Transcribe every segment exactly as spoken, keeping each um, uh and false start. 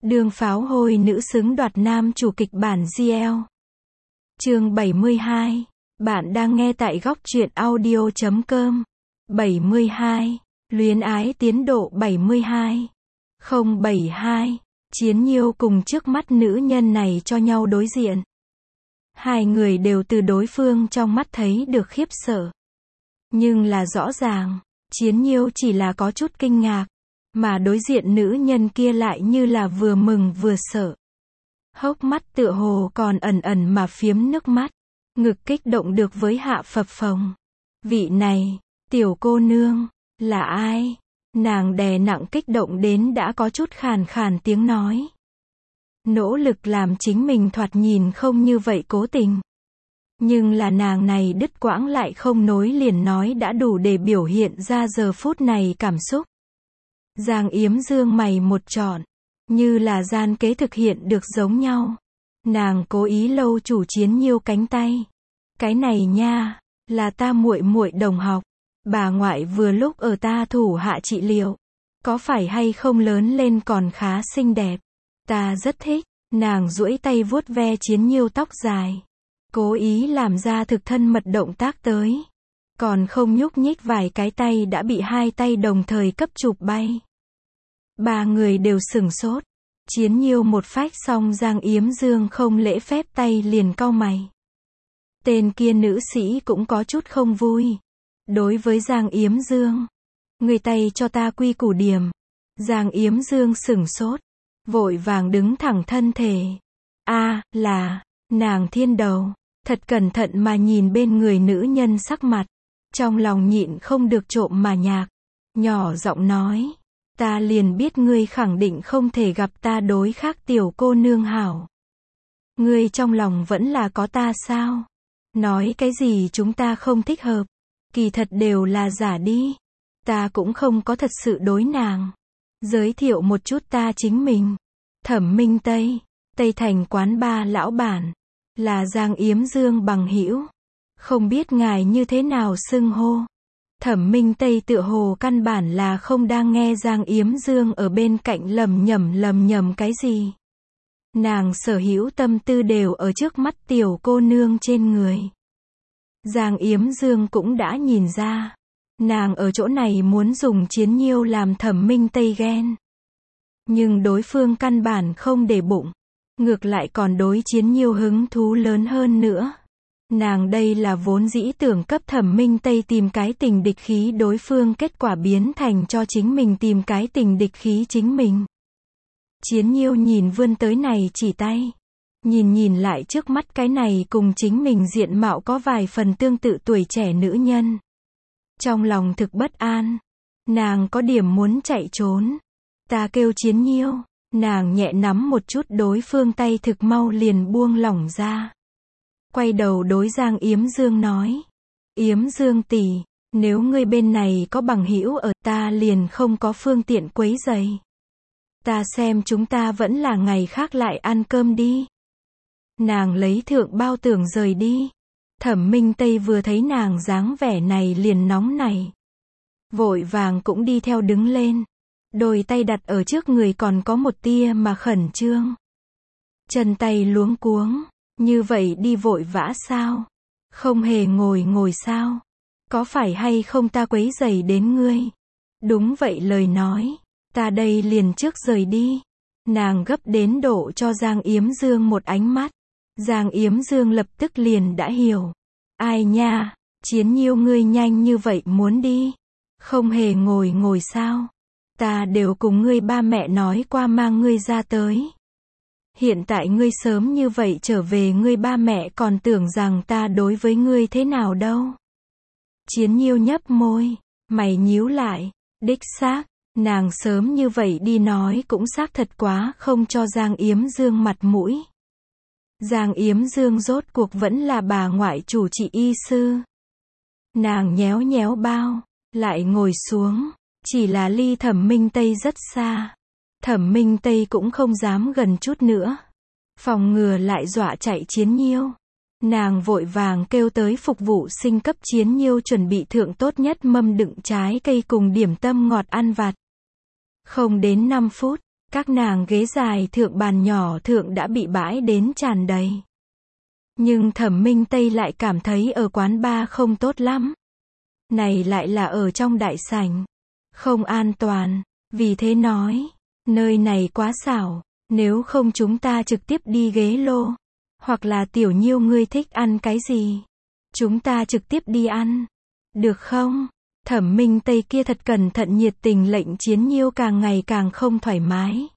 Đường pháo hôi nữ xứng đoạt nam chủ kịch bản giê lờ. Chương bảy mươi hai. Bạn đang nghe tại góc truyện audio chấm com. bảy mươi hai. Luyến ái tiến độ bảy mươi hai. không bảy hai. Chiến Nhiêu cùng trước mắt nữ nhân này cho nhau đối diện. Hai người đều từ đối phương trong mắt thấy được khiếp sợ. Nhưng là rõ ràng, Chiến Nhiêu chỉ là có chút kinh ngạc, mà đối diện nữ nhân kia lại như là vừa mừng vừa sợ. Hốc mắt tựa hồ còn ẩn ẩn mà phiếm nước mắt, ngực kích động được với hạ phập phồng. Vị này, tiểu cô nương, là ai? Nàng đè nặng kích động đến đã có chút khàn khàn tiếng nói. Nỗ lực làm chính mình thoạt nhìn không như vậy cố tình. Nhưng là nàng này đứt quãng lại không nối liền nói đã đủ để biểu hiện ra giờ phút này cảm xúc. Giang Yếm dương mày một trọn, như là gian kế thực hiện được giống nhau. Nàng cố ý lâu chủ Chiến Nhiêu cánh tay. Cái này nha, là ta muội muội đồng học, bà ngoại vừa lúc ở ta thủ hạ trị liệu, có phải hay không lớn lên còn khá xinh đẹp. Ta rất thích. Nàng duỗi tay vuốt ve Chiến Nhiêu tóc dài, cố ý làm ra thực thân mật động tác tới. Còn không nhúc nhích vài cái tay đã bị hai tay đồng thời cấp chụp bay. Ba người đều sửng sốt. Chiến Nhiêu một phách xong Giang Yếm Dương không lễ phép tay liền cau mày. Tên kia nữ sĩ cũng có chút không vui. Đối với Giang Yếm Dương, người tay cho ta quy củ điểm. Giang Yếm Dương sửng sốt, vội vàng đứng thẳng thân thể. A, à, là, nàng thiên đầu, thật cẩn thận mà nhìn bên người nữ nhân sắc mặt. Trong lòng nhịn không được trộm mà nhạc. Nhỏ giọng nói, ta liền biết ngươi khẳng định không thể gặp ta đối khác tiểu cô nương hảo. Ngươi trong lòng vẫn là có ta sao? Nói cái gì chúng ta không thích hợp, kỳ thật đều là giả đi. Ta cũng không có thật sự đối nàng. Giới thiệu một chút ta chính mình. Thẩm Minh Tây, Tây Thành quán ba lão bản, là Giang Yếm Dương bằng hữu. Không biết ngài như thế nào xưng hô. Thẩm Minh Tây tựa hồ căn bản là không đang nghe Giang Yếm Dương ở bên cạnh lầm nhầm lầm nhầm cái gì. Nàng sở hữu tâm tư đều ở trước mắt tiểu cô nương trên người. Giang Yếm Dương cũng đã nhìn ra. Nàng ở chỗ này muốn dùng Chiến Nhiêu làm Thẩm Minh Tây ghen. Nhưng đối phương căn bản không để bụng. Ngược lại còn đối Chiến Nhiêu hứng thú lớn hơn nữa. Nàng đây là vốn dĩ tưởng cấp Thẩm Minh Tây tìm cái tình địch khí đối phương, kết quả biến thành cho chính mình tìm cái tình địch khí chính mình. Chiến Nhiêu nhìn vươn tới này chỉ tay. Nhìn nhìn lại trước mắt cái này cùng chính mình diện mạo có vài phần tương tự tuổi trẻ nữ nhân. Trong lòng thực bất an. Nàng có điểm muốn chạy trốn. Ta kêu Chiến Nhiêu. Nàng nhẹ nắm một chút đối phương tay thực mau liền buông lỏng ra. Quay đầu đối Giang Yếm Dương nói. Yếm Dương tỷ, nếu ngươi bên này có bằng hữu ở ta liền không có phương tiện quấy rầy. Ta xem chúng ta vẫn là ngày khác lại ăn cơm đi. Nàng lấy thượng bao tưởng rời đi. Thẩm Minh Tây vừa thấy nàng dáng vẻ này liền nóng nảy. Vội vàng cũng đi theo đứng lên. Đôi tay đặt ở trước người còn có một tia mà khẩn trương. Chân tay luống cuống. Như vậy đi vội vã sao? Không hề ngồi ngồi sao? Có phải hay không ta quấy rầy đến ngươi? Đúng vậy lời nói. Ta đây liền trước rời đi. Nàng gấp đến độ cho Giang Yếm Dương một ánh mắt. Giang Yếm Dương lập tức liền đã hiểu. Ai nha? Chiến Nhiêu ngươi nhanh như vậy muốn đi? Không hề ngồi ngồi sao? Ta đều cùng ngươi ba mẹ nói qua mang ngươi ra tới. Hiện tại ngươi sớm như vậy trở về, ngươi ba mẹ còn tưởng rằng ta đối với ngươi thế nào đâu. Chiến Nhiêu nhấp môi, mày nhíu lại. Đích xác, nàng sớm như vậy đi nói cũng xác thật quá không cho Giang Yếm Dương mặt mũi. Giang Yếm Dương rốt cuộc vẫn là bà ngoại chủ trị y sư. Nàng nhéo nhéo bao, lại ngồi xuống, chỉ là ly Thẩm Minh Tây rất xa. Thẩm Minh Tây cũng không dám gần chút nữa. Phòng ngừa lại dọa chạy Chiến Nhiêu. Nàng vội vàng kêu tới phục vụ sinh cấp Chiến Nhiêu chuẩn bị thượng tốt nhất mâm đựng trái cây cùng điểm tâm ngọt ăn vặt. Không đến năm phút, Các nàng ghế dài thượng bàn nhỏ thượng đã bị bãi đến tràn đầy. Nhưng Thẩm Minh Tây lại cảm thấy ở quán bar không tốt lắm. Này lại là ở trong đại sảnh. Không an toàn. Vì thế nói, nơi này quá xảo. Nếu không chúng ta trực tiếp đi ghế lô. Hoặc là Tiểu Nhiêu ngươi thích ăn cái gì? Chúng ta trực tiếp đi ăn. Được không? Thẩm Minh Tây kia thật cẩn thận nhiệt tình lệnh Chiến Nhiêu càng ngày càng không thoải mái.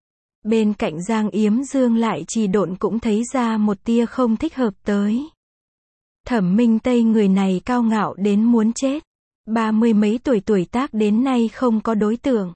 Bên cạnh Giang Yếm Dương lại trì độn cũng thấy ra một tia không thích hợp tới. Thẩm Minh Tây người này cao ngạo đến muốn chết. Ba mươi mấy tuổi tuổi tác đến nay không có đối tượng.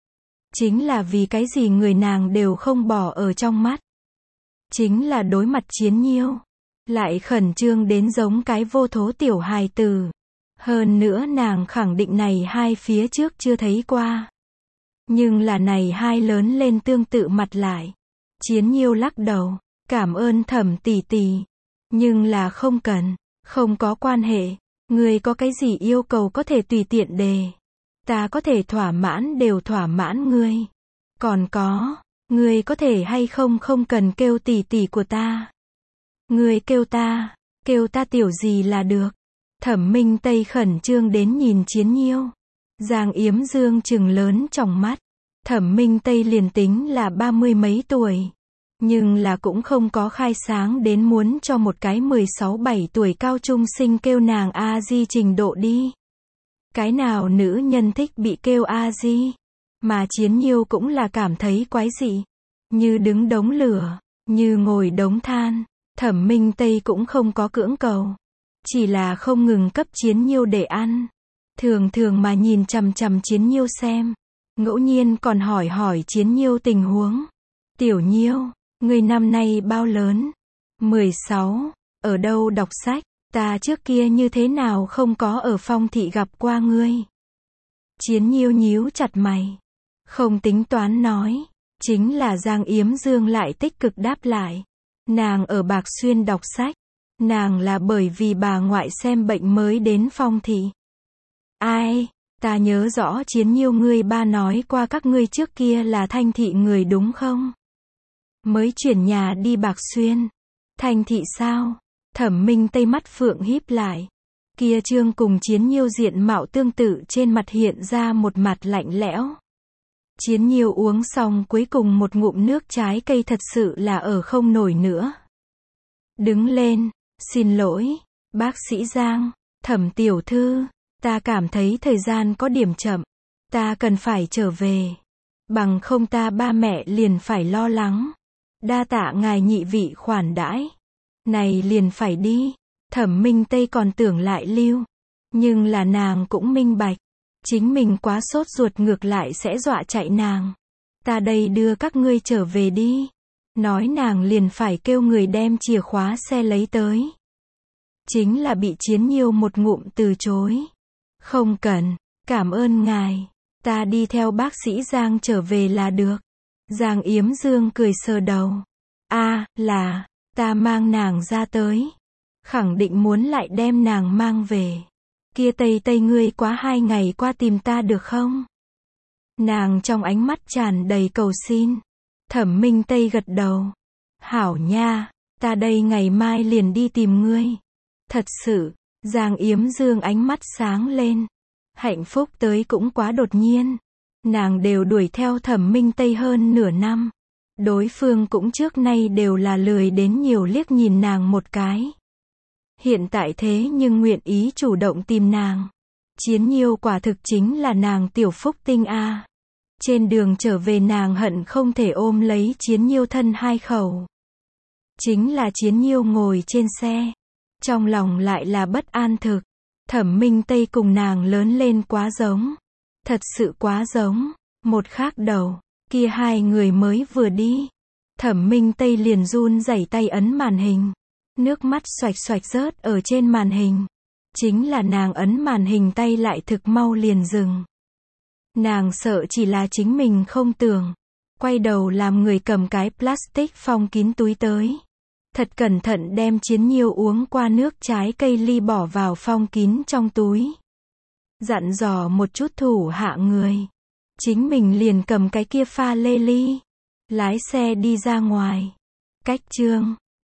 Chính là vì cái gì người nàng đều không bỏ ở trong mắt. Chính là đối mặt Chiến Nhiêu. Lại khẩn trương đến giống cái vô thố tiểu hài tử. Hơn nữa nàng khẳng định này hai phía trước chưa thấy qua. Nhưng là này hai lớn lên tương tự mặt lại. Chiến Nhiêu lắc đầu. Cảm ơn Thẩm tỷ tỷ. Nhưng là không cần. Không có quan hệ. Người có cái gì yêu cầu có thể tùy tiện đề. Ta có thể thỏa mãn đều thỏa mãn ngươi. Còn có. Ngươi có thể hay không không cần kêu tỷ tỷ của ta. Ngươi kêu ta. Kêu ta tiểu gì là được. Thẩm Minh Tây khẩn trương đến nhìn Chiến Nhiêu. Giang Yếm Dương trừng lớn trong mắt. Thẩm Minh Tây liền tính là ba mươi mấy tuổi. Nhưng là cũng không có khai sáng đến muốn cho một cái mười sáu bảy tuổi cao trung sinh kêu nàng A-di trình độ đi. Cái nào nữ nhân thích bị kêu A-di. Mà Chiến Nhiêu cũng là cảm thấy quái dị. Như đứng đống lửa. Như ngồi đống than. Thẩm Minh Tây cũng không có cưỡng cầu. Chỉ là không ngừng cấp Chiến Nhiêu để ăn. Thường thường mà nhìn chằm chằm Chiến Nhiêu xem. Ngẫu nhiên còn hỏi hỏi Chiến Nhiêu tình huống. Tiểu Nhiêu, ngươi năm nay bao lớn? mười sáu. Ở đâu đọc sách? Ta trước kia như thế nào không có ở Phong thị gặp qua ngươi? Chiến Nhiêu nhíu chặt mày. Không tính toán nói. Chính là Giang Yếm Dương lại tích cực đáp lại. Nàng ở Bạc Xuyên đọc sách. Nàng là bởi vì bà ngoại xem bệnh mới đến Phong thị. Ai? Ta nhớ rõ Chiến Nhiêu ngươi ba nói qua các ngươi trước kia là Thanh thị người đúng không? Mới chuyển nhà đi Bạc Xuyên. Thanh thị sao? Thẩm Minh Tây mắt phượng híp lại. Kia trương cùng Chiến Nhiêu diện mạo tương tự trên mặt hiện ra một mặt lạnh lẽo. Chiến Nhiêu uống xong cuối cùng một ngụm nước trái cây thật sự là ở không nổi nữa. Đứng lên. Xin lỗi. Bác sĩ Giang. Thẩm tiểu thư. Ta cảm thấy thời gian có điểm chậm. Ta cần phải trở về. Bằng không ta ba mẹ liền phải lo lắng. Đa tạ ngài nhị vị khoản đãi. Này liền phải đi. Thẩm Minh Tây còn tưởng lại lưu. Nhưng là nàng cũng minh bạch. Chính mình quá sốt ruột ngược lại sẽ dọa chạy nàng. Ta đây đưa các ngươi trở về đi. Nói nàng liền phải kêu người đem chìa khóa xe lấy tới. Chính là bị Chiến Nhiêu một ngụm từ chối. Không cần, cảm ơn ngài. Ta đi theo bác sĩ Giang trở về là được. Giang Yếm Dương cười sờ đầu. A, à, là, ta mang nàng ra tới. Khẳng định muốn lại đem nàng mang về. Kia Tây Tây ngươi quá hai ngày qua tìm ta được không? Nàng trong ánh mắt tràn đầy cầu xin. Thẩm Minh Tây gật đầu. Hảo nha, ta đây ngày mai liền đi tìm ngươi. Thật sự, Giang Yếm Dương ánh mắt sáng lên. Hạnh phúc tới cũng quá đột nhiên. Nàng đều đuổi theo Thẩm Minh Tây hơn nửa năm. Đối phương cũng trước nay đều là lười đến nhiều liếc nhìn nàng một cái. Hiện tại thế nhưng nguyện ý chủ động tìm nàng. Chiến Nhiêu quả thực chính là nàng tiểu phúc tinh a. Trên đường trở về nàng hận không thể ôm lấy Chiến Nhiêu thân hai khẩu. Chính là Chiến Nhiêu ngồi trên xe. Trong lòng lại là bất an thực. Thẩm Minh Tây cùng nàng lớn lên quá giống. Thật sự quá giống. Một khác đầu. Kia hai người mới vừa đi. Thẩm Minh Tây liền run rẩy tay ấn màn hình. Nước mắt xoạch xoạch rớt ở trên màn hình. Chính là nàng ấn màn hình tay lại thực mau liền dừng. Nàng sợ chỉ là chính mình không tưởng. Quay đầu làm người cầm cái plastic phong kín túi tới. Thật cẩn thận đem Chiến Nhiêu uống qua nước trái cây ly bỏ vào phong kín trong túi. Dặn dò một chút thủ hạ người. Chính mình liền cầm cái kia pha lê ly. Lái xe đi ra ngoài. Cách chương